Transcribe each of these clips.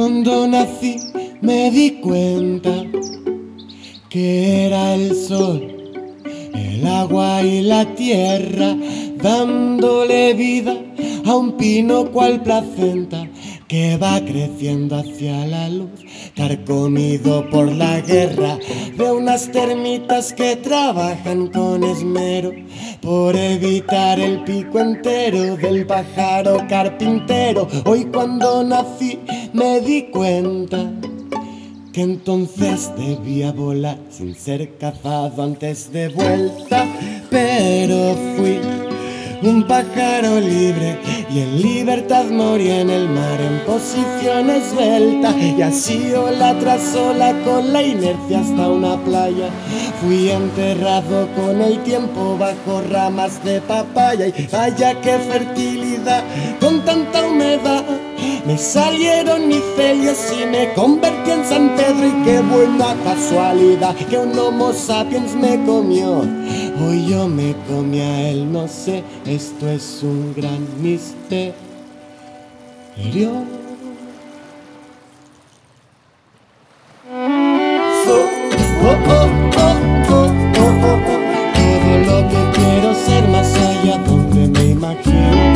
Cuando nací me di cuenta que era el sol, el agua y la tierra, dándole vida a un pino cual placenta que va creciendo hacia la luz, carcomido por la guerra de unas termitas que trabajan con esmero por evitar el pico entero del pájaro carpintero. Hoy cuando nací me di cuenta que entonces debía volar sin ser cazado antes de vuelta, pero fui un pájaro libre y en libertad morí en el mar en posición esbelta, y así ola tras ola con la inercia hasta una playa fui enterrado con el tiempo bajo ramas de papaya. Y vaya qué fertilidad con tanta humedad, me salieron micelios y me convertí en San Pedro, y qué buena casualidad que un Homo sapiens me comió. Hoy yo me comí a él, no sé, esto es un gran misterio. Todo lo que quiero ser más allá donde me imagino.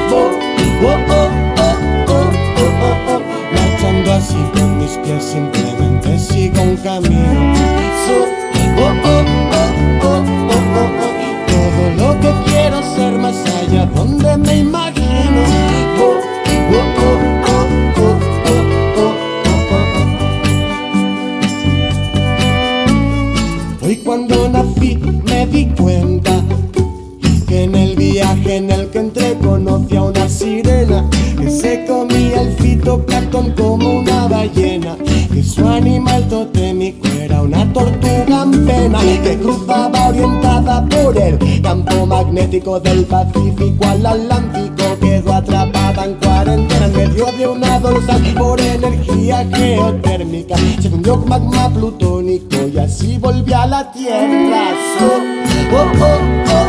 Marchando así con mis pies simplemente sigo un camino. Todo lo que quiero ser más allá donde me imagino. Hoy cuando nací me di cuenta que en el viaje en el que entré conocí a una sirena que se comía el fitoplancton como una ballena, que su animal totémico era una tortuga en pena, que cruzaba orientada por el campo magnético del Pacífico al Atlántico, quedó atrapada en cuarentena en medio de una dorsal por energía geotérmica, se fundió con magma plutónico y así volvió a la Tierra.